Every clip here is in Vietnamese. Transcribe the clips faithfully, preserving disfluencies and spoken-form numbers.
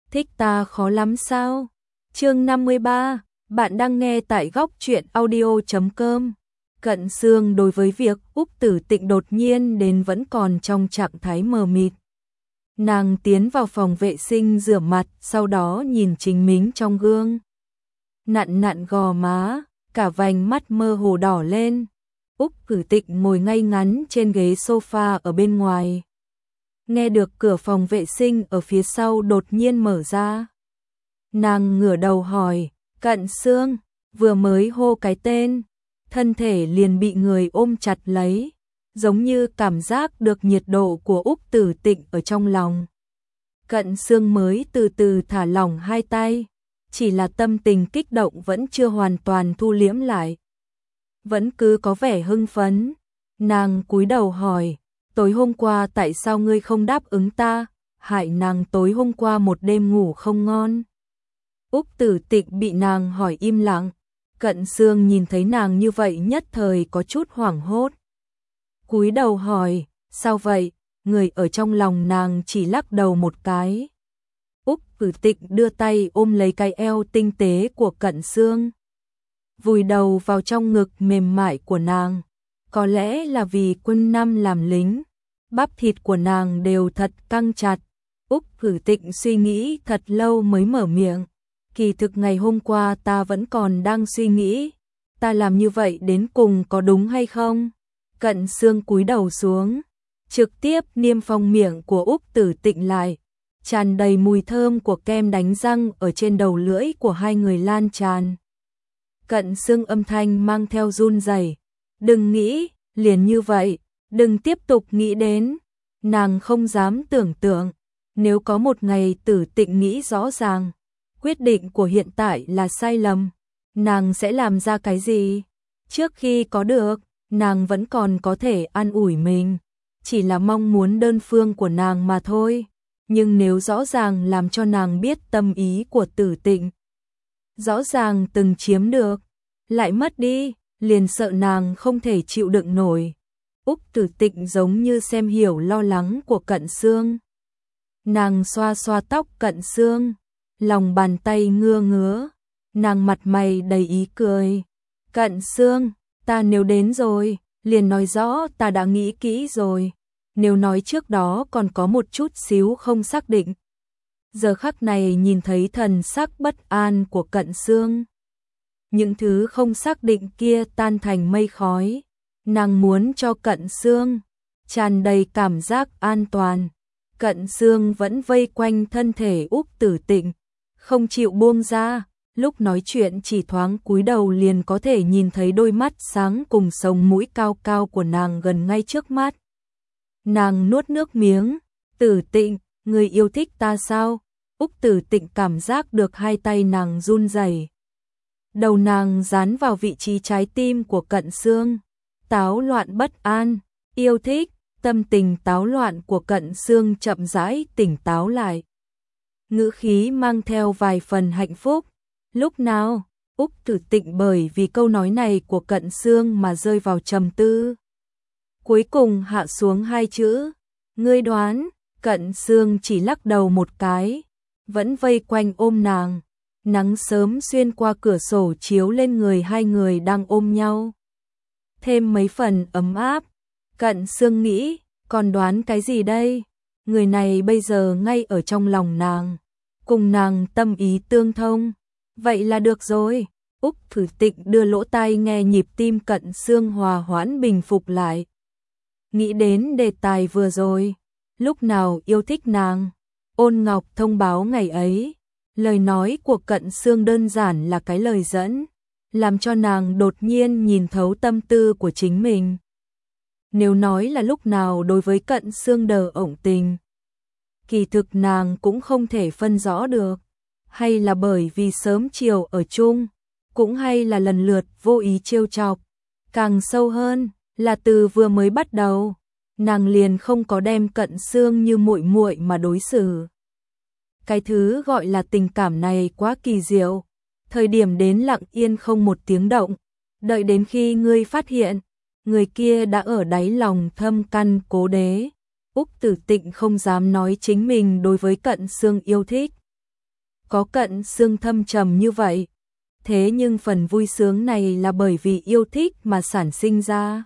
Thích ta khó lắm sao? Chương năm mươi ba, bạn đang nghe tại góc truyện audio chấm com. Cận Sương đối với việc Úc Tử Tịnh đột nhiên đến vẫn còn trong trạng thái mờ mịt. Nàng tiến vào phòng vệ sinh rửa mặt, sau đó nhìn chính mình trong gương. Nặn nặn gò má, cả vành mắt mơ hồ đỏ lên. Úc Tử Tịnh ngồi ngay ngắn trên ghế sofa ở bên ngoài. Nghe được cửa phòng vệ sinh ở phía sau đột nhiên mở ra. Nàng ngửa đầu hỏi, Cận Sương, vừa mới hô cái tên, thân thể liền bị người ôm chặt lấy, giống như cảm giác được nhiệt độ của Úc Tử Tịnh ở trong lòng. Cận Sương mới từ từ thả lỏng hai tay, chỉ là tâm tình kích động vẫn chưa hoàn toàn thu liễm lại. Vẫn cứ có vẻ hưng phấn, nàng cúi đầu hỏi, tối hôm qua tại sao ngươi không đáp ứng ta, hại nàng tối hôm qua một đêm ngủ không ngon. Úc Tử Tịnh bị nàng hỏi im lặng, Cận Sương nhìn thấy nàng như vậy nhất thời có chút hoảng hốt. Cúi đầu hỏi, sao vậy, người ở trong lòng nàng chỉ lắc đầu một cái. Úc Tử Tịnh đưa tay ôm lấy cái eo tinh tế của Cận Sương, vùi đầu vào trong ngực mềm mại của nàng. Có lẽ là vì quân năm làm lính, bắp thịt của nàng đều thật căng chặt. Úc Tử Tịnh suy nghĩ thật lâu mới mở miệng. Kỳ thực ngày hôm qua ta vẫn còn đang suy nghĩ, ta làm như vậy đến cùng có đúng hay không? Cận Sương cúi đầu xuống, trực tiếp niêm phong miệng của Úc Tử Tịnh lại, tràn đầy mùi thơm của kem đánh răng ở trên đầu lưỡi của hai người lan tràn. Cận Sương âm thanh mang theo run rẩy, đừng nghĩ, liền như vậy, đừng tiếp tục nghĩ đến. Nàng không dám tưởng tượng, nếu có một ngày Tử Tịnh nghĩ rõ ràng, quyết định của hiện tại là sai lầm, nàng sẽ làm ra cái gì? Trước khi có được, nàng vẫn còn có thể an ủi mình, chỉ là mong muốn đơn phương của nàng mà thôi. Nhưng nếu rõ ràng làm cho nàng biết tâm ý của Tử Tịnh, rõ ràng từng chiếm được, lại mất đi, liền sợ nàng không thể chịu đựng nổi. Úc Tử Tịnh giống như xem hiểu lo lắng của Cận Sương. Nàng xoa xoa tóc Cận Sương, lòng bàn tay ngứa ngứa, nàng mặt mày đầy ý cười. Cận Sương, ta nếu đến rồi, liền nói rõ ta đã nghĩ kỹ rồi. Nếu nói trước đó còn có một chút xíu không xác định. Giờ khắc này nhìn thấy thần sắc bất an của Cận Sương, những thứ không xác định kia tan thành mây khói. Nàng muốn cho Cận Sương tràn đầy cảm giác an toàn. Cận Sương vẫn vây quanh thân thể Úc Tử Tịnh, không chịu buông ra. Lúc nói chuyện chỉ thoáng cúi đầu liền có thể nhìn thấy đôi mắt sáng cùng sống mũi cao cao của nàng gần ngay trước mắt. Nàng nuốt nước miếng, Tử Tịnh, người yêu thích ta sao? Úc Tử Tịnh cảm giác được hai tay nàng run rẩy. Đầu nàng dán vào vị trí trái tim của Cận Sương, táo loạn bất an, yêu thích. Tâm tình táo loạn của Cận Sương chậm rãi tỉnh táo lại, ngữ khí mang theo vài phần hạnh phúc. Lúc nào, Úc Tử Tịnh bởi vì câu nói này của Cận Sương mà rơi vào trầm tư. Cuối cùng hạ xuống hai chữ, ngươi đoán. Cận Sương chỉ lắc đầu một cái, vẫn vây quanh ôm nàng. Nắng sớm xuyên qua cửa sổ chiếu lên người hai người đang ôm nhau, thêm mấy phần ấm áp. Cận Sương nghĩ, còn đoán cái gì đây? Người này bây giờ ngay ở trong lòng nàng, cùng nàng tâm ý tương thông. Vậy là được rồi. Úc Tử Tịnh đưa lỗ tai nghe nhịp tim Cận Sương hòa hoãn bình phục lại. Nghĩ đến đề tài vừa rồi, lúc nào yêu thích nàng, Ôn Ngọc thông báo ngày ấy. Lời nói của Cận Sương đơn giản là cái lời dẫn, làm cho nàng đột nhiên nhìn thấu tâm tư của chính mình. Nếu nói là lúc nào đối với Cận Sương đờ ổng tình, kỳ thực nàng cũng không thể phân rõ được. Hay là bởi vì sớm chiều ở chung, cũng hay là lần lượt vô ý trêu chọc. Càng sâu hơn là từ vừa mới bắt đầu, nàng liền không có đem Cận Sương như muội muội mà đối xử. Cái thứ gọi là tình cảm này quá kỳ diệu, thời điểm đến lặng yên không một tiếng động, đợi đến khi ngươi phát hiện, người kia đã ở đáy lòng thâm căn cố đế. Úc Tử Tịnh không dám nói chính mình đối với Cận Sương yêu thích, có Cận Xương thâm trầm như vậy. Thế nhưng phần vui sướng này là bởi vì yêu thích mà sản sinh ra.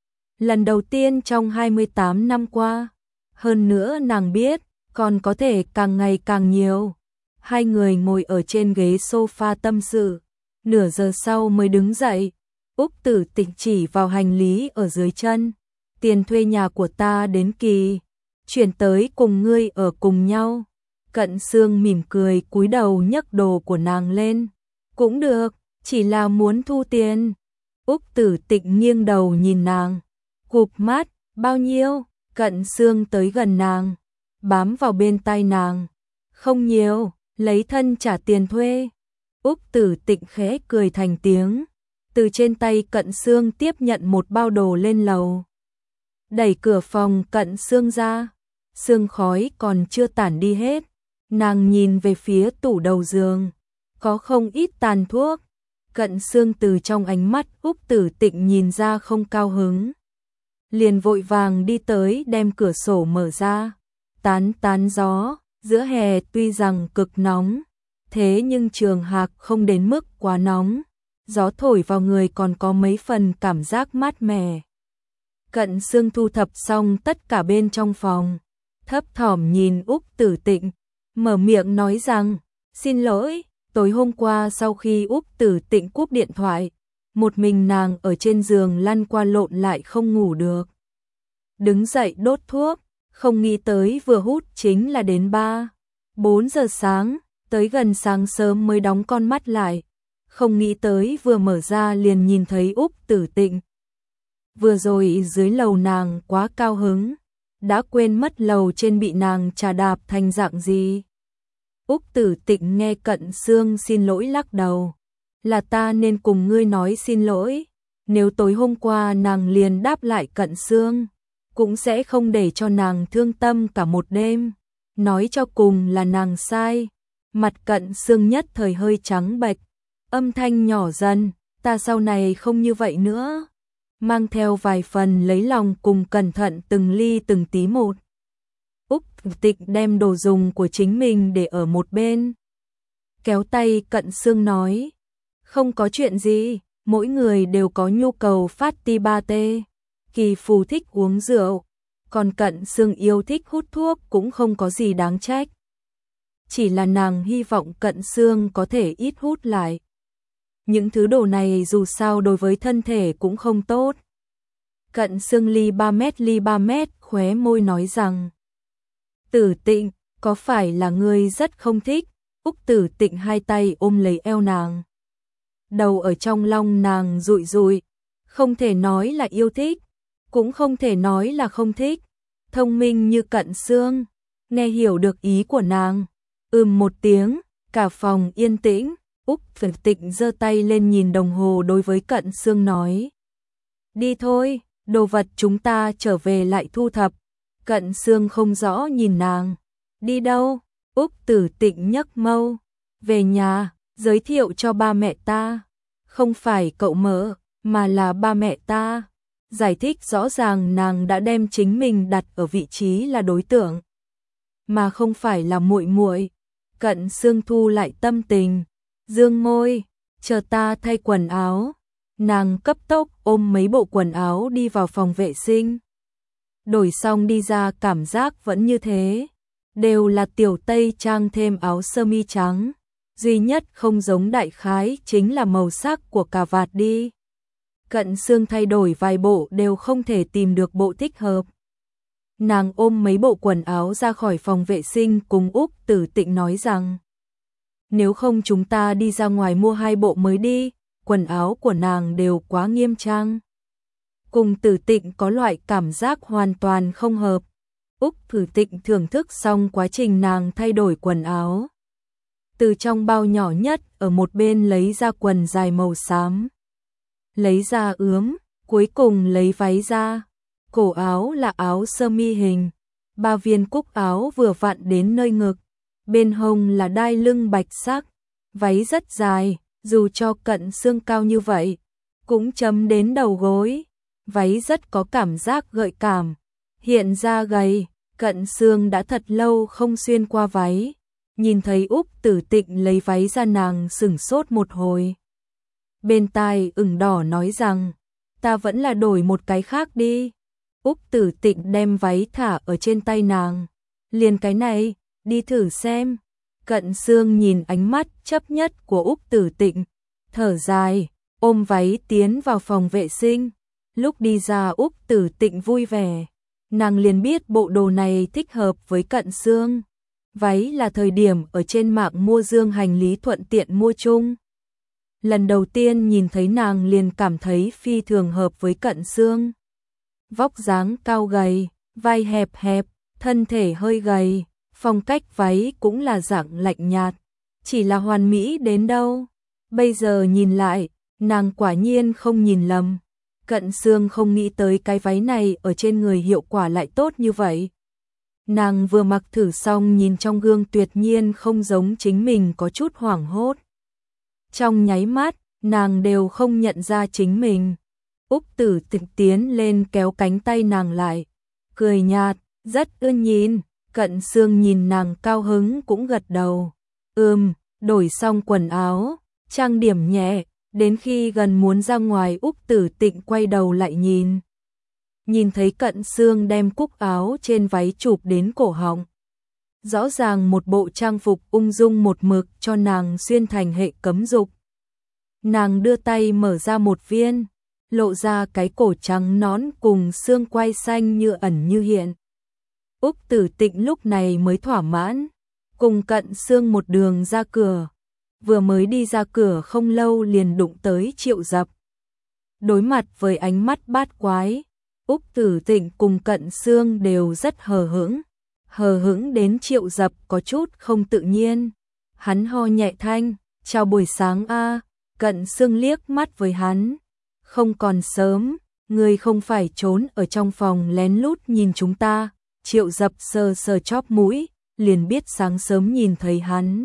Lần đầu tiên trong hai mươi tám năm qua, hơn nữa nàng biết, còn có thể càng ngày càng nhiều. Hai người ngồi ở trên ghế sofa tâm sự, nửa giờ sau mới đứng dậy. Úc Tử Tịch chỉ vào hành lý ở dưới chân. Tiền thuê nhà của ta đến kỳ, chuyển tới cùng ngươi ở cùng nhau. Cận Xương mỉm cười cúi đầu nhấc đồ của nàng lên. Cũng được, chỉ là muốn thu tiền. Úc Tử Tịch nghiêng đầu nhìn nàng, cụp mắt, bao nhiêu? Cận Xương tới gần nàng, bám vào bên tai nàng. Không nhiều, lấy thân trả tiền thuê. Úc Tử Tịch khẽ cười thành tiếng, từ trên tay Cận Xương tiếp nhận một bao đồ lên lầu. Đẩy cửa phòng Cận Xương ra, sương khói còn chưa tản đi hết. Nàng nhìn về phía tủ đầu giường, có không ít tàn thuốc. Cận Xương từ trong ánh mắt Úc Tử Tịch nhìn ra không cao hứng, liền vội vàng đi tới đem cửa sổ mở ra, tán tán gió. Giữa hè tuy rằng cực nóng, thế nhưng trường Hạc không đến mức quá nóng, gió thổi vào người còn có mấy phần cảm giác mát mẻ. Cận Xương thu thập xong tất cả bên trong phòng, thấp thỏm nhìn Úc Tử Tịch, mở miệng nói rằng, xin lỗi, tối hôm qua sau khi Úc Tử Tịch cúp điện thoại, một mình nàng ở trên giường lăn qua lộn lại không ngủ được. Đứng dậy đốt thuốc, không nghĩ tới vừa hút chính là đến ba, bốn giờ sáng, tới gần sáng sớm mới đóng con mắt lại. Không nghĩ tới vừa mở ra liền nhìn thấy Úc Tử Tịch. Vừa rồi dưới lầu nàng quá cao hứng, đã quên mất lầu trên bị nàng trà đạp thành dạng gì. Úc Tử Tịch nghe Cận Xương xin lỗi lắc đầu, là ta nên cùng ngươi nói xin lỗi. Nếu tối hôm qua nàng liền đáp lại Cận Xương, cũng sẽ không để cho nàng thương tâm cả một đêm. Nói cho cùng là nàng sai. Mặt Cận Xương nhất thời hơi trắng bệch, âm thanh nhỏ dần, ta sau này không như vậy nữa. Mang theo vài phần lấy lòng cùng cẩn thận từng ly từng tí một. Úc Tịch đem đồ dùng của chính mình để ở một bên, kéo tay Cận Xương nói, không có chuyện gì, mỗi người đều có nhu cầu phát ti ba tê. Kỳ Phù thích uống rượu, còn Cận Xương yêu thích hút thuốc cũng không có gì đáng trách. Chỉ là nàng hy vọng Cận Xương có thể ít hút lại. Những thứ đồ này dù sao đối với thân thể cũng không tốt. Cận Xương ly ba mét ly ba mét khóe môi nói rằng, Tử Tịch, có phải là ngươi rất không thích? Úc Tử Tịch hai tay ôm lấy eo nàng, đầu ở trong lòng nàng rụi rụi, không thể nói là yêu thích, cũng không thể nói là không thích. Thông minh như Cận Xương, nghe hiểu được ý của nàng, ừm một tiếng, cả phòng yên tĩnh. Úc Tử Tịch giơ tay lên nhìn đồng hồ đối với Cận Xương nói, đi thôi, đồ vật chúng ta trở về lại thu thập. Cận Xương không rõ nhìn nàng, đi đâu? Úc Tử Tịch nhấc mâu, về nhà, giới thiệu cho ba mẹ ta. Không phải cậu mợ, mà là ba mẹ ta. Giải thích rõ ràng nàng đã đem chính mình đặt ở vị trí là đối tượng, mà không phải là muội muội. Cận Xương thu lại tâm tình, dương môi, chờ ta thay quần áo. Nàng cấp tốc ôm mấy bộ quần áo đi vào phòng vệ sinh. Đổi xong đi ra cảm giác vẫn như thế, đều là tiểu tây trang thêm áo sơ mi trắng, duy nhất không giống đại khái chính là màu sắc của cà vạt đi. Cận Xương thay đổi vài bộ đều không thể tìm được bộ thích hợp. Nàng ôm mấy bộ quần áo ra khỏi phòng vệ sinh cùng Úc Tử Tịch nói rằng, nếu không chúng ta đi ra ngoài mua hai bộ mới đi. Quần áo của nàng đều quá nghiêm trang, cùng Tử Tịch có loại cảm giác hoàn toàn không hợp. Úc Tử Tịch thưởng thức xong quá trình nàng thay đổi quần áo, từ trong bao nhỏ nhất ở một bên lấy ra quần dài màu xám, lấy ra ướm, cuối cùng lấy váy ra. Cổ áo là áo sơ mi hình, ba viên cúc áo vừa vặn đến nơi ngực, bên hông là đai lưng bạch sắc, váy rất dài, dù cho Cận Xương cao như vậy, cũng chấm đến đầu gối. Váy rất có cảm giác gợi cảm, hiện ra gầy. Cận Xương đã thật lâu không xuyên qua váy, nhìn thấy Úc Tử Tịnh lấy váy ra nàng sửng sốt một hồi. Bên tai ửng đỏ nói rằng, ta vẫn là đổi một cái khác đi. Úc Tử Tịnh đem váy thả ở trên tay nàng. Liền cái này, đi thử xem. Cận Sương nhìn ánh mắt chấp nhất của Úc Tử Tịnh, thở dài, ôm váy tiến vào phòng vệ sinh. Lúc đi ra Úc Tử Tịnh vui vẻ, nàng liền biết bộ đồ này thích hợp với Cận Sương. Váy là thời điểm ở trên mạng mua dương hành lý thuận tiện mua chung. Lần đầu tiên nhìn thấy nàng liền cảm thấy phi thường hợp với Cận Sương. Vóc dáng cao gầy, vai hẹp hẹp, thân thể hơi gầy, phong cách váy cũng là dạng lạnh nhạt, chỉ là hoàn mỹ đến đâu. Bây giờ nhìn lại, nàng quả nhiên không nhìn lầm. Cận Sương không nghĩ tới cái váy này ở trên người hiệu quả lại tốt như vậy. Nàng vừa mặc thử xong nhìn trong gương tuyệt nhiên không giống chính mình, có chút hoảng hốt. Trong nháy mắt, nàng đều không nhận ra chính mình. Úc Tử Tịnh tiến lên kéo cánh tay nàng lại, cười nhạt, rất ưa nhìn. Cận Sương nhìn nàng cao hứng cũng gật đầu. Ừm, đổi xong quần áo, trang điểm nhẹ, đến khi gần muốn ra ngoài Úc Tử Tịnh quay đầu lại nhìn. Nhìn thấy Cận Sương đem cúc áo trên váy chụp đến cổ họng. Rõ ràng một bộ trang phục ung dung một mực cho nàng xuyên thành hệ cấm dục. Nàng đưa tay mở ra một viên, lộ ra cái cổ trắng nõn cùng xương quai xanh như ẩn như hiện. Úc Tử Tịnh lúc này mới thỏa mãn, cùng Cận Sương một đường ra cửa. Vừa mới đi ra cửa không lâu liền đụng tới Triệu Dập. Đối mặt với ánh mắt bát quái, Úc Tử Tịnh cùng Cận Sương đều rất hờ hững. Hờ hững đến Triệu Dập có chút không tự nhiên. Hắn ho nhẹ thanh, chào buổi sáng a. Cận Sương liếc mắt với hắn. Không còn sớm, ngươi không phải trốn ở trong phòng lén lút nhìn chúng ta. Triệu Dập sờ sờ chóp mũi, liền biết sáng sớm nhìn thấy hắn.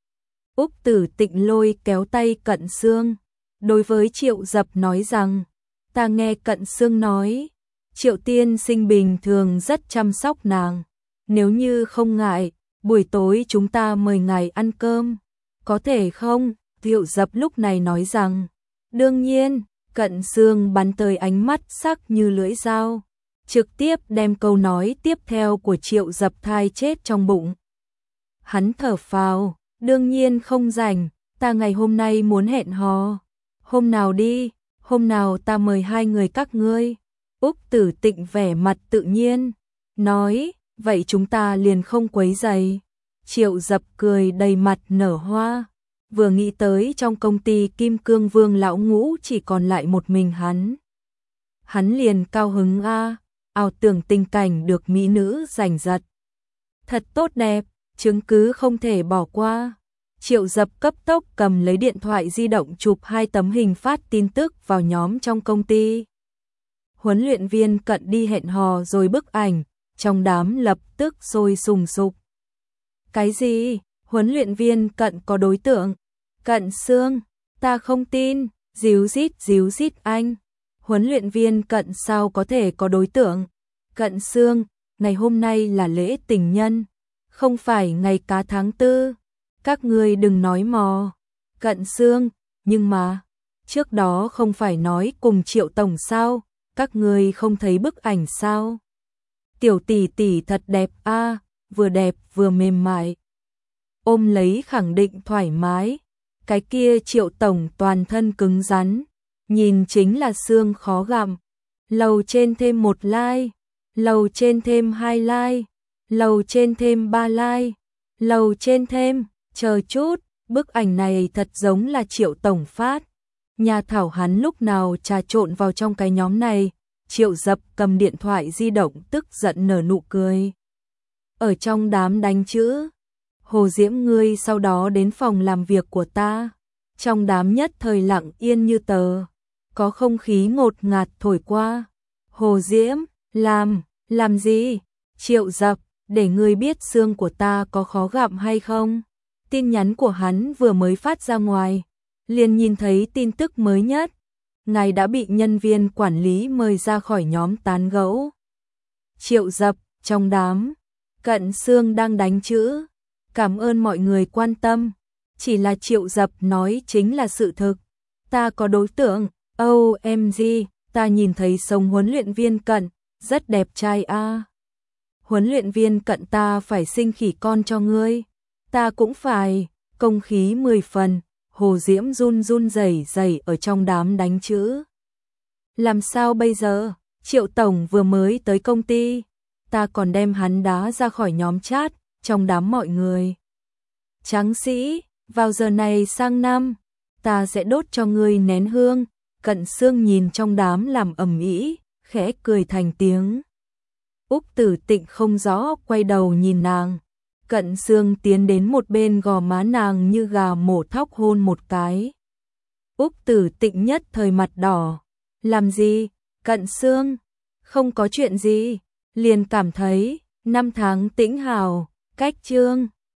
Úc Tử Tịnh lôi kéo tay Cận Sương, đối với Triệu Dập nói rằng, ta nghe Cận Sương nói, Triệu tiên sinh bình thường rất chăm sóc nàng, nếu như không ngại, buổi tối chúng ta mời ngài ăn cơm, có thể không? Triệu Dập lúc này nói rằng, đương nhiên. Cận Sương bắn tới ánh mắt sắc như lưỡi dao, trực tiếp đem câu nói tiếp theo của Triệu Dập thai chết trong bụng. Hắn thở phào, đương nhiên không rảnh, ta ngày hôm nay muốn hẹn hò. Hôm nào đi, hôm nào ta mời hai người các ngươi. Úc Tử Tịnh vẻ mặt tự nhiên, nói, vậy chúng ta liền không quấy rầy. Triệu Dập cười đầy mặt nở hoa, vừa nghĩ tới trong công ty Kim Cương Vương lão ngũ chỉ còn lại một mình hắn. Hắn liền cao hứng a, ảo tưởng tình cảnh được mỹ nữ giành giật. Thật tốt đẹp, chứng cứ không thể bỏ qua. Triệu Dập cấp tốc cầm lấy điện thoại di động chụp hai tấm hình phát tin tức vào nhóm trong công ty. Huấn luyện viên Cận đi hẹn hò rồi bức ảnh, trong đám lập tức sôi sùng sục. Cái gì? Huấn luyện viên Cận có đối tượng? Cận Sương, ta không tin, díu dít díu dít anh. Huấn luyện viên Cận sao có thể có đối tượng? Cận Sương, ngày hôm nay là lễ tình nhân, không phải ngày cá tháng tư. Các ngươi đừng nói mò. Cận Sương, nhưng mà, trước đó không phải nói cùng Triệu tổng sao, các ngươi không thấy bức ảnh sao? Tiểu tỷ tỷ thật đẹp a, vừa đẹp vừa mềm mại. Ôm lấy khẳng định thoải mái. Cái kia Triệu tổng toàn thân cứng rắn, nhìn chính là xương khó gặm. Lầu trên thêm một like, lầu trên thêm hai like, lầu trên thêm ba like, lầu trên thêm, chờ chút, bức ảnh này thật giống là Triệu tổng phát. Nhà Thảo hắn lúc nào trà trộn vào trong cái nhóm này. Triệu Dập cầm điện thoại di động tức giận nở nụ cười. Ở trong đám đánh chữ, Hồ Diễm ngươi sau đó đến phòng làm việc của ta. Trong đám nhất thời lặng yên như tờ, có không khí ngột ngạt thổi qua. Hồ Diễm, làm, làm gì? Triệu Dập, để ngươi biết xương của ta có khó gặm hay không? Tin nhắn của hắn vừa mới phát ra ngoài, liền nhìn thấy tin tức mới nhất. Ngài đã bị nhân viên quản lý mời ra khỏi nhóm tán gẫu. Triệu Dập, trong đám, Cận Sương đang đánh chữ. cảm ơn mọi người quan tâm. Chỉ là Triệu Dập nói chính là sự thực. Ta có đối tượng, ô em giê, ta nhìn thấy sống huấn luyện viên Cận, rất đẹp trai a. À. Huấn luyện viên Cận ta phải sinh khỉ con cho ngươi. Ta cũng phải, công khí mười phần, Hồ Diễm run run rẩy rẩy ở trong đám đánh chữ. Làm sao bây giờ, Triệu Tổng vừa mới tới công ty, ta còn đem hắn đá ra khỏi nhóm chat, trong đám mọi người. Tráng sĩ, vào giờ này sang năm, ta sẽ đốt cho ngươi nén hương. Cận Sương nhìn trong đám làm ầm ĩ, khẽ cười thành tiếng. Úc Tử Tịnh không rõ quay đầu nhìn nàng. Cận Sương tiến đến một bên gò má nàng như gà mổ thóc hôn một cái. Úc Tử Tịnh nhất thời mặt đỏ. Làm gì? Cận Sương, không có chuyện gì, liền cảm thấy năm tháng tĩnh hào, cách chương